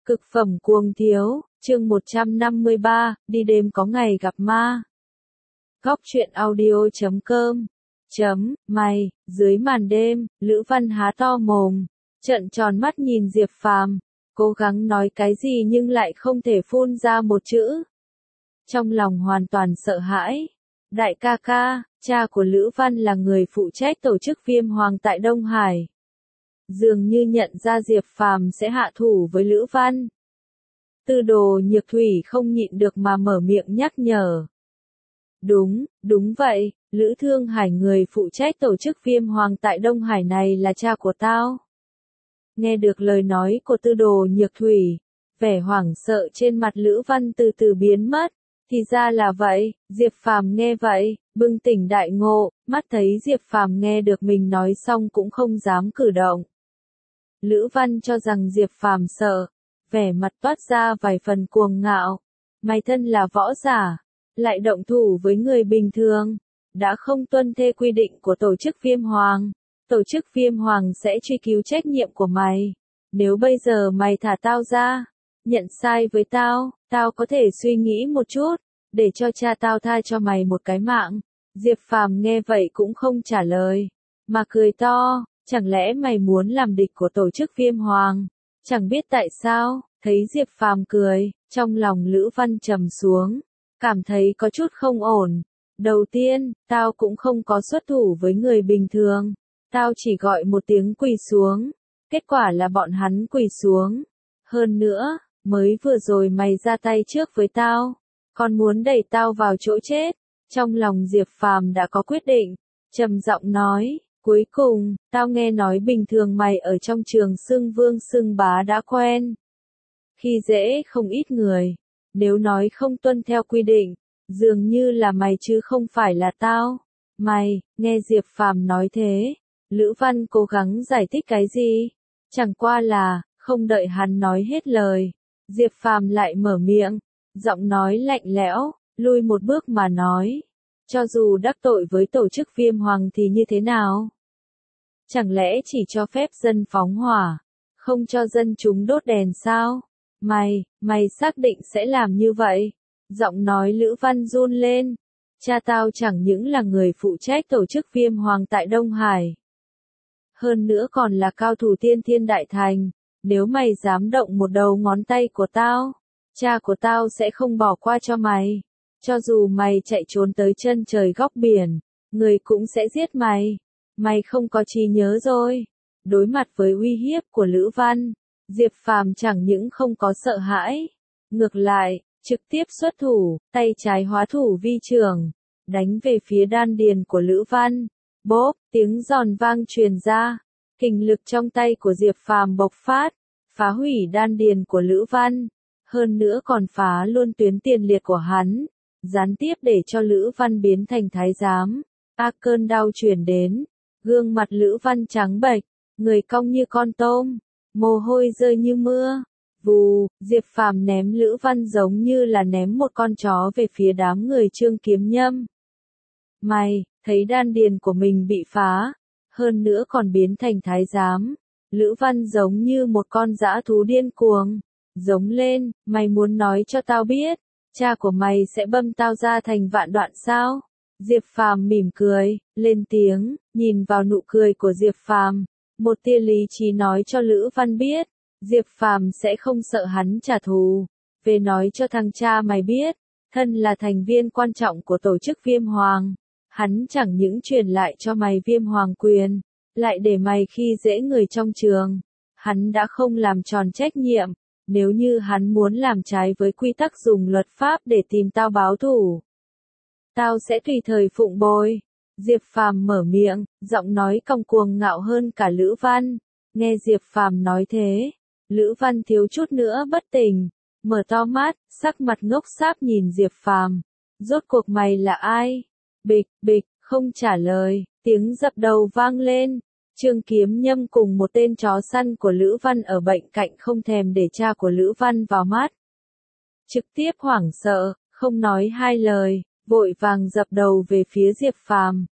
Cực phẩm cuồng thiếu, chương 153, đi đêm có ngày gặp ma. Góc truyện audio.com Mày, dưới màn đêm, Lữ Văn há to mồm, trợn tròn mắt nhìn Diệp Phàm, cố gắng nói cái gì nhưng lại không thể phun ra một chữ. Trong lòng hoàn toàn sợ hãi. Đại ca ca, cha của Lữ Văn là người phụ trách tổ chức Viêm Hoàng tại Đông Hải. Dường như nhận ra Diệp Phàm sẽ hạ thủ với Lữ Văn. Tư Đồ Nhược Thủy không nhịn được mà mở miệng nhắc nhở. Đúng vậy, Lữ Thương Hải người phụ trách tổ chức Viêm Hoàng tại Đông Hải này là cha của tao. Nghe được lời nói của Tư Đồ Nhược Thủy, vẻ hoảng sợ trên mặt Lữ Văn từ từ biến mất. Thì ra là vậy, Diệp Phàm nghe vậy, bừng tỉnh đại ngộ, mắt thấy Diệp Phàm nghe được mình nói xong cũng không dám cử động. Lữ Văn cho rằng Diệp Phàm sợ, vẻ mặt toát ra vài phần cuồng ngạo. Mày thân là võ giả, lại động thủ với người bình thường, đã không tuân theo quy định của tổ chức Viêm Hoàng. Tổ chức Viêm Hoàng sẽ truy cứu trách nhiệm của mày. Nếu bây giờ mày thả tao ra, nhận sai với tao, tao có thể suy nghĩ một chút, để cho cha tao tha cho mày một cái mạng. Diệp Phàm nghe vậy cũng không trả lời, mà cười to, chẳng lẽ mày muốn làm địch của tổ chức Viêm Hoàng? Chẳng biết tại sao, thấy Diệp Phàm cười, trong lòng Lữ Văn trầm xuống, cảm thấy có chút không ổn. Đầu tiên, tao cũng không có xuất thủ với người bình thường, tao chỉ gọi một tiếng quỳ xuống, kết quả là bọn hắn quỳ xuống. Hơn nữa, mới vừa rồi mày ra tay trước với tao, còn muốn đẩy tao vào chỗ chết. Trong lòng Diệp Phàm đã có quyết định, trầm giọng nói, cuối cùng, tao nghe nói bình thường mày ở trong trường xưng vương xưng bá đã quen. Khi dễ không ít người, nếu nói không tuân theo quy định, dường như là mày chứ không phải là tao. Mày, nghe Diệp Phàm nói thế, Lữ Văn cố gắng giải thích cái gì, chẳng qua là, không đợi hắn nói hết lời, Diệp Phàm lại mở miệng, giọng nói lạnh lẽo, lui một bước mà nói, cho dù đắc tội với tổ chức Viêm Hoàng thì như thế nào? Chẳng lẽ chỉ cho phép dân phóng hỏa, không cho dân chúng đốt đèn sao? Mày xác định sẽ làm như vậy? Giọng nói Lữ Văn run lên, cha tao chẳng những là người phụ trách tổ chức Viêm Hoàng tại Đông Hải, hơn nữa còn là cao thủ tiên thiên đại thành. Nếu mày dám động một đầu ngón tay của tao, cha của tao sẽ không bỏ qua cho mày. Cho dù mày chạy trốn tới chân trời góc biển, người cũng sẽ giết mày. Mày không có trí nhớ rồi. Đối mặt với uy hiếp của Lữ Văn, Diệp Phàm chẳng những không có sợ hãi, ngược lại, trực tiếp xuất thủ, tay trái hóa thủ vi trường, đánh về phía đan điền của Lữ Văn. Bốp, tiếng giòn vang truyền ra, kình lực trong tay của Diệp Phàm bộc phát, phá hủy đan điền của Lữ Văn, hơn nữa còn phá luôn tuyến tiền liệt của hắn, gián tiếp để cho Lữ Văn biến thành thái giám. Cơn đau truyền đến, gương mặt Lữ Văn trắng bệch, người cong như con tôm, mồ hôi rơi như mưa. Vù, Diệp Phàm ném Lữ Văn giống như là ném một con chó về phía đám người Trương Kiếm Nhâm. Mày, thấy đan điền của mình bị phá, hơn nữa còn biến thành thái giám. Lữ Văn giống như một con dã thú điên cuồng, giống lên, mày muốn nói cho tao biết, cha của mày sẽ băm tao ra thành vạn đoạn sao? Diệp Phàm mỉm cười, lên tiếng, nhìn vào nụ cười của Diệp Phàm, một tia lý trí nói cho Lữ Văn biết, Diệp Phàm sẽ không sợ hắn trả thù. Về nói cho thằng cha mày biết, thân là thành viên quan trọng của tổ chức Viêm Hoàng, hắn chẳng những truyền lại cho mày Viêm Hoàng quyền, lại để mày khi dễ người trong trường. Hắn đã không làm tròn trách nhiệm, nếu như hắn muốn làm trái với quy tắc dùng luật pháp để tìm tao báo thù, tao sẽ tùy thời phụng bồi. Diệp Phàm mở miệng, giọng nói cong cuồng ngạo hơn cả Lữ Văn. Nghe Diệp Phàm nói thế, Lữ Văn thiếu chút nữa bất tỉnh, mở to mắt, sắc mặt ngốc sáp nhìn Diệp Phàm. Rốt cuộc mày là ai? Bịch, bịch, không trả lời, tiếng dập đầu vang lên. Trương Kiếm Nhâm cùng một tên chó săn của Lữ Văn ở bên cạnh không thèm để cha của Lữ Văn vào mắt. Trực tiếp hoảng sợ, không nói hai lời, vội vàng dập đầu về phía Diệp Phàm.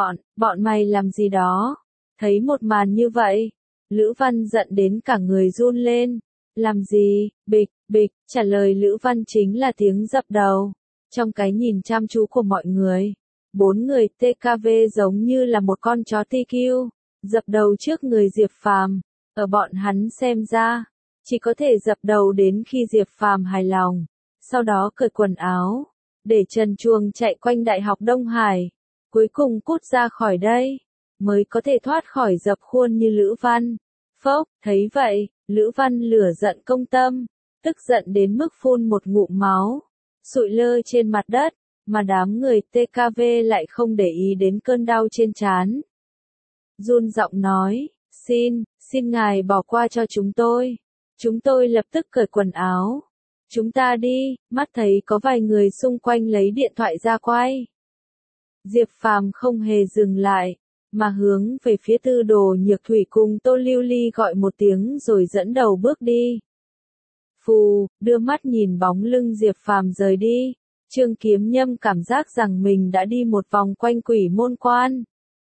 Bọn mày làm gì đó? Thấy một màn như vậy, Lữ Văn giận đến cả người run lên, Làm gì, bịch, bịch, trả lời Lữ Văn chính là tiếng dập đầu. Trong cái nhìn chăm chú của mọi người, 4 người TKV giống như là một con chó TQ, dập đầu trước người Diệp Phàm. Ở bọn hắn xem ra, chỉ có thể dập đầu đến khi Diệp Phàm hài lòng, sau đó cởi quần áo, để trần truồng chạy quanh Đại học Đông Hải, cuối cùng cút ra khỏi đây, mới có thể thoát khỏi dập khuôn như Lữ Văn. Phốc, thấy vậy, Lữ Văn lửa giận công tâm, tức giận đến mức phun một ngụm máu, sụi lơ trên mặt đất, mà đám người TKV lại không để ý đến cơn đau trên trán. Run giọng nói, xin ngài bỏ qua cho chúng tôi. Chúng tôi lập tức cởi quần áo. Chúng ta đi, mắt thấy có vài người xung quanh lấy điện thoại ra quay. Diệp Phàm không hề dừng lại, mà hướng về phía Tư Đồ Nhược Thủy cùng Tô Lưu Ly gọi một tiếng rồi dẫn đầu bước đi. Phù, đưa mắt nhìn bóng lưng Diệp Phàm rời đi, Trương Kiếm Nhâm cảm giác rằng mình đã đi một vòng quanh Quỷ Môn Quan.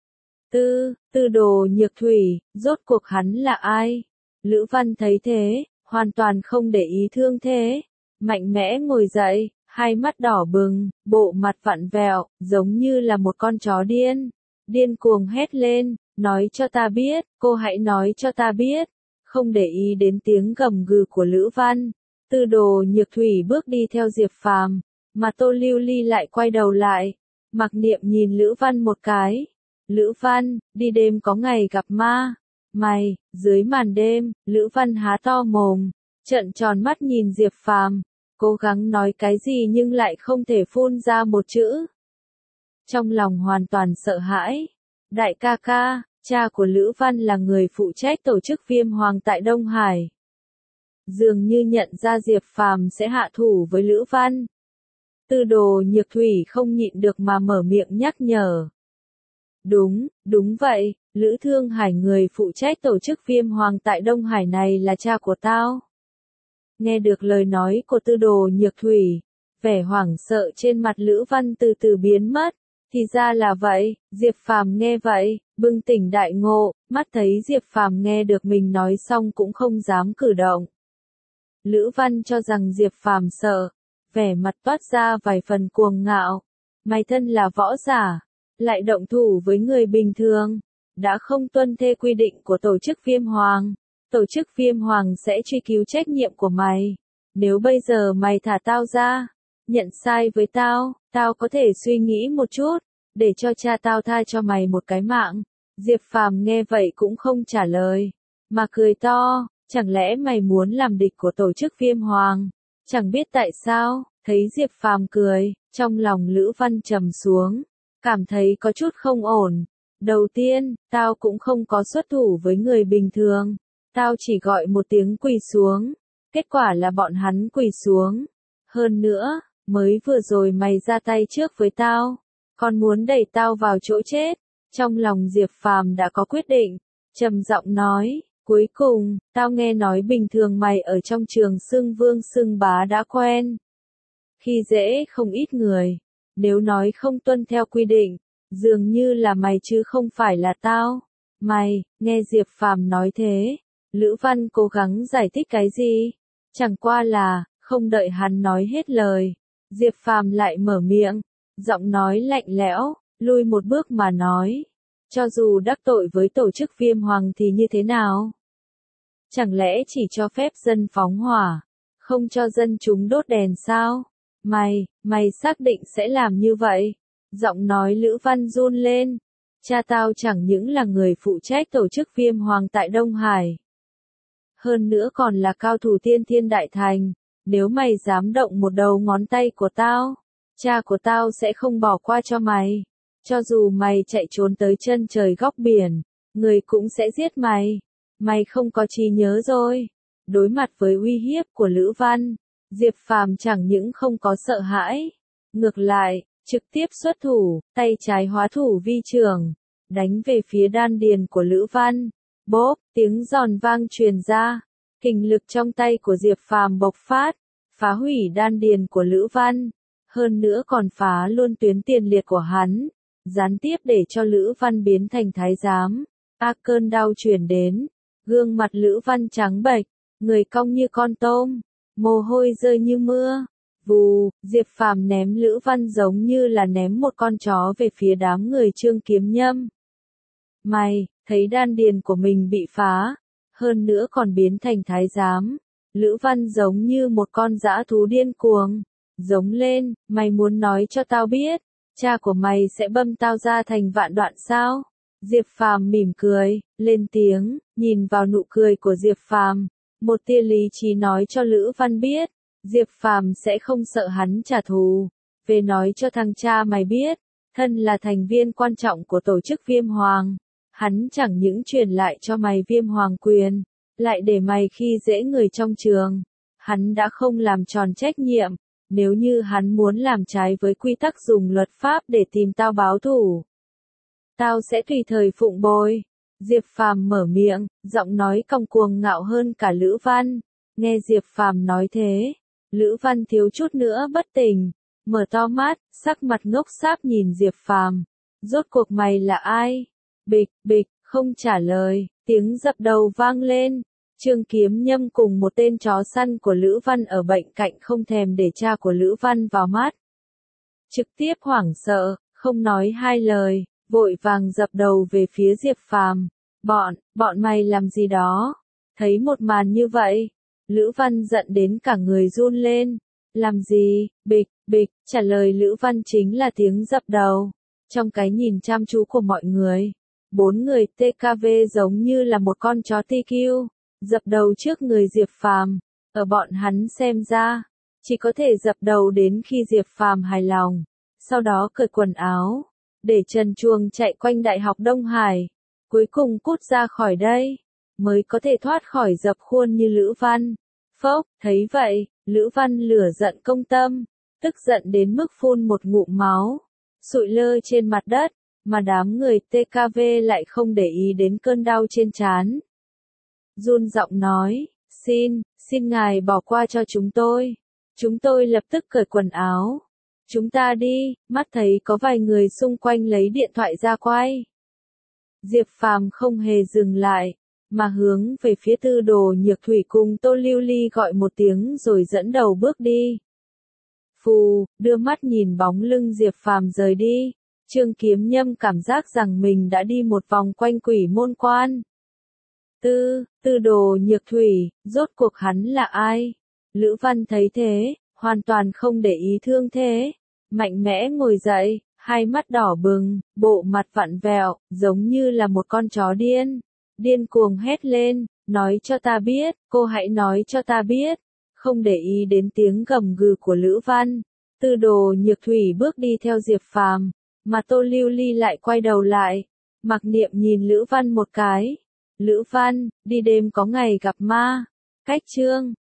Tư Đồ Nhược Thủy, rốt cuộc hắn là ai? Lữ Văn thấy thế, hoàn toàn không để ý thương thế, mạnh mẽ ngồi dậy, hai mắt đỏ bừng, bộ mặt vặn vẹo, giống như là một con chó điên cuồng hét lên, nói cho ta biết, cô hãy nói cho ta biết, không để ý đến tiếng gầm gừ của Lữ Văn. Tư Đồ Nhược Thủy bước đi theo Diệp Phàm, mà Tô Lưu Ly lại quay đầu lại, mặc niệm nhìn Lữ Văn một cái. Lữ Văn, đi đêm có ngày gặp ma. Mày, dưới màn đêm, Lữ Văn há to mồm, trợn tròn mắt nhìn Diệp Phàm, cố gắng nói cái gì nhưng lại không thể phun ra một chữ. Trong lòng hoàn toàn sợ hãi. Đại ca ca, cha của Lữ Văn là người phụ trách tổ chức Viêm Hoàng tại Đông Hải. Dường như nhận ra Diệp Phàm sẽ hạ thủ với Lữ Văn. Tư Đồ Nhược Thủy không nhịn được mà mở miệng nhắc nhở. Đúng vậy, Lữ Thương Hải người phụ trách tổ chức Viêm Hoàng tại Đông Hải này là cha của tao. Nghe được lời nói của Tư Đồ Nhược Thủy, vẻ hoảng sợ trên mặt Lữ Văn từ từ biến mất. Thì ra là vậy, Diệp Phàm nghe vậy, bừng tỉnh đại ngộ, mắt thấy Diệp Phàm nghe được mình nói xong cũng không dám cử động. Lữ Văn cho rằng Diệp Phàm sợ, vẻ mặt toát ra vài phần cuồng ngạo. Mày thân là võ giả, lại động thủ với người bình thường, đã không tuân theo quy định của tổ chức Viêm Hoàng. Tổ chức Viêm Hoàng sẽ truy cứu trách nhiệm của mày. Nếu bây giờ mày thả tao ra, nhận sai với tao, tao có thể suy nghĩ một chút, để cho cha tao tha cho mày một cái mạng. Diệp Phàm nghe vậy cũng không trả lời, mà cười to, chẳng lẽ mày muốn làm địch của tổ chức Viêm Hoàng? Chẳng biết tại sao, thấy Diệp Phàm cười, trong lòng Lữ Văn trầm xuống, cảm thấy có chút không ổn. Đầu tiên, tao cũng không có xuất thủ với người bình thường, tao chỉ gọi một tiếng quỳ xuống, kết quả là bọn hắn quỳ xuống. Hơn nữa, mới vừa rồi mày ra tay trước với tao, còn muốn đẩy tao vào chỗ chết. Trong lòng Diệp Phàm đã có quyết định, trầm giọng nói, cuối cùng, tao nghe nói bình thường mày ở trong trường xưng vương xưng bá đã quen. Khi dễ không ít người, nếu nói không tuân theo quy định, dường như là mày chứ không phải là tao. Mày, nghe Diệp Phàm nói thế, Lữ Văn cố gắng giải thích cái gì, chẳng qua là, không đợi hắn nói hết lời, Diệp Phàm lại mở miệng, giọng nói lạnh lẽo, lui một bước mà nói, cho dù đắc tội với tổ chức Viêm Hoàng thì như thế nào? Chẳng lẽ chỉ cho phép dân phóng hỏa, không cho dân chúng đốt đèn sao? Mày xác định sẽ làm như vậy? Giọng nói Lữ Văn run lên, cha tao chẳng những là người phụ trách tổ chức Viêm Hoàng tại Đông Hải, hơn nữa còn là cao thủ tiên thiên đại thành, nếu mày dám động một đầu ngón tay của tao, cha của tao sẽ không bỏ qua cho mày. Cho dù mày chạy trốn tới chân trời góc biển, người cũng sẽ giết mày. Mày không có trí nhớ rồi. Đối mặt với uy hiếp của Lữ Văn, Diệp Phàm chẳng những không có sợ hãi, ngược lại, trực tiếp xuất thủ, tay trái hóa thủ vi trường, đánh về phía đan điền của Lữ Văn. Bốp, tiếng giòn vang truyền ra, kình lực trong tay của Diệp Phàm bộc phát, phá hủy đan điền của Lữ Văn, hơn nữa còn phá luôn tuyến tiền liệt của hắn, gián tiếp để cho Lữ Văn biến thành thái giám. Cơn đau truyền đến, gương mặt Lữ Văn trắng bệch, người cong như con tôm, mồ hôi rơi như mưa. Vù, Diệp Phàm ném Lữ Văn giống như là ném một con chó về phía đám người Trương Kiếm Nhâm. Mày, thấy đan điền của mình bị phá, hơn nữa còn biến thành thái giám. Lữ Văn giống như một con dã thú điên cuồng, giống lên, mày muốn nói cho tao biết, cha của mày sẽ băm tao ra thành vạn đoạn sao? Diệp Phàm mỉm cười, lên tiếng, nhìn vào nụ cười của Diệp Phàm, một tia lý trí nói cho Lữ Văn biết, Diệp Phàm sẽ không sợ hắn trả thù. Về nói cho thằng cha mày biết, thân là thành viên quan trọng của tổ chức Viêm Hoàng, hắn chẳng những truyền lại cho mày Viêm Hoàng quyền, lại để mày khi dễ người trong trường. Hắn đã không làm tròn trách nhiệm, nếu như hắn muốn làm trái với quy tắc dùng luật pháp để tìm tao báo thù, tao sẽ tùy thời phụng bồi. Diệp Phàm mở miệng, giọng nói cong cuồng ngạo hơn cả Lữ Văn. Nghe Diệp Phàm nói thế, Lữ Văn thiếu chút nữa bất tỉnh, mở to mắt, sắc mặt ngốc sáp nhìn Diệp Phàm. Rốt cuộc mày là ai? Bịch, bịch, không trả lời, tiếng dập đầu vang lên. Trương Kiếm Nhâm cùng một tên chó săn của Lữ Văn ở bệnh cạnh không thèm để cha của Lữ Văn vào mắt. Trực tiếp hoảng sợ, không nói hai lời, vội vàng dập đầu về phía Diệp Phàm. Bọn mày làm gì đó? Thấy một màn như vậy, Lữ Văn giận đến cả người run lên. Làm gì? Bịch, bịch, trả lời Lữ Văn chính là tiếng dập đầu. Trong cái nhìn chăm chú của mọi người, 4 người TKV giống như là một con chó TQ, dập đầu trước người Diệp Phàm. Ở bọn hắn xem ra, chỉ có thể dập đầu đến khi Diệp Phàm hài lòng, sau đó cởi quần áo, để trần truồng chạy quanh Đại học Đông Hải, cuối cùng cút ra khỏi đây, mới có thể thoát khỏi dập khuôn như Lữ Văn. Phốc, thấy vậy, Lữ Văn lửa giận công tâm, tức giận đến mức phun một ngụm máu, sụi lơ trên mặt đất, mà đám người TKV lại không để ý đến cơn đau trên trán. Run giọng nói, xin ngài bỏ qua cho chúng tôi. Chúng tôi lập tức cởi quần áo. Chúng ta đi, mắt thấy có vài người xung quanh lấy điện thoại ra quay. Diệp Phàm không hề dừng lại, mà hướng về phía Tư Đồ Nhược Thủy cùng Tô Lưu Ly gọi một tiếng rồi dẫn đầu bước đi. Phù, đưa mắt nhìn bóng lưng Diệp Phàm rời đi, Trương Kiếm Nhâm cảm giác rằng mình đã đi một vòng quanh Quỷ Môn Quan. Tư Đồ Nhược Thủy, rốt cuộc hắn là ai? Lữ Văn thấy thế, hoàn toàn không để ý thương thế, mạnh mẽ ngồi dậy, hai mắt đỏ bừng, bộ mặt vặn vẹo, giống như là một con chó điên cuồng hét lên, nói cho ta biết, cô hãy nói cho ta biết, không để ý đến tiếng gầm gừ của Lữ Văn. Tư Đồ Nhược Thủy bước đi theo Diệp Phàm, mà Tô Lưu Ly lại quay đầu lại, mặc niệm nhìn Lữ Văn một cái. Lữ Văn, đi đêm có ngày gặp ma. Cách chương